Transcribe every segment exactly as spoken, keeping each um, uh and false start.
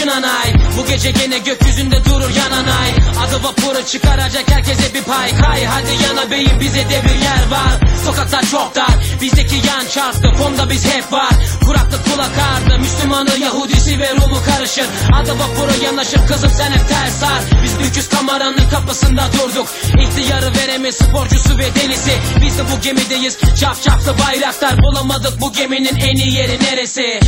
Şinanay. Bu gece gene gökyüzünde durur yanan ay. Adı vapuru çıkaracak herkese bir pay. Kay hadi yana beyim, bize de bir yer var. Sokaklar çok dar, bizdeki yan çarptı. Fonda biz hep var, kuraklık kulak ardı. Müslümanı, Yahudisi ve Rumu karışır. Adı vapuru yanaşır, kızım sen hep ters sar. Biz Büküz kameranın kapısında durduk. İhtiyarı veremiz, sporcusu ve delisi. Biz de bu gemideyiz, çafçaflı bayraklar. Bulamadık bu geminin en iyi yeri neresi?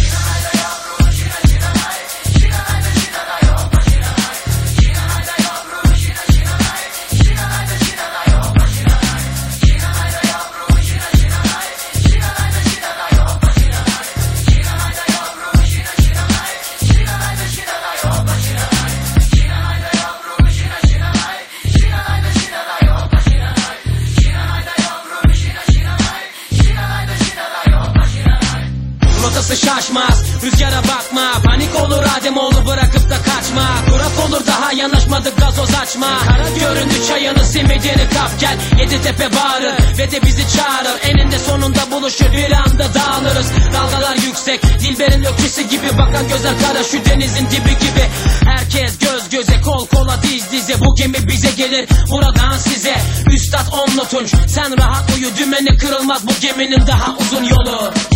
Rotası şaşmaz, rüzgara bakma. Panik olur Ademoğlu, bırakıp da kaçma. Kurak olur daha yanaşmadık, gazoz açma. Kara göründü çayını, simidini kap gel. Yeditepe bağırır ve de bizi çağırır. Eninde sonunda buluşur, bir anda dağılırız. Dalgalar yüksek, Dilber'in öküsü gibi. Bakan gözler kara, şu denizin dibi gibi. Herkes göz göze, kol kola, diz dize. Bu gemi bize gelir, buradan size. Üstad Onlu Tunç, sen rahat uyu, dümeni kırılmaz bu geminin daha uzun yolu.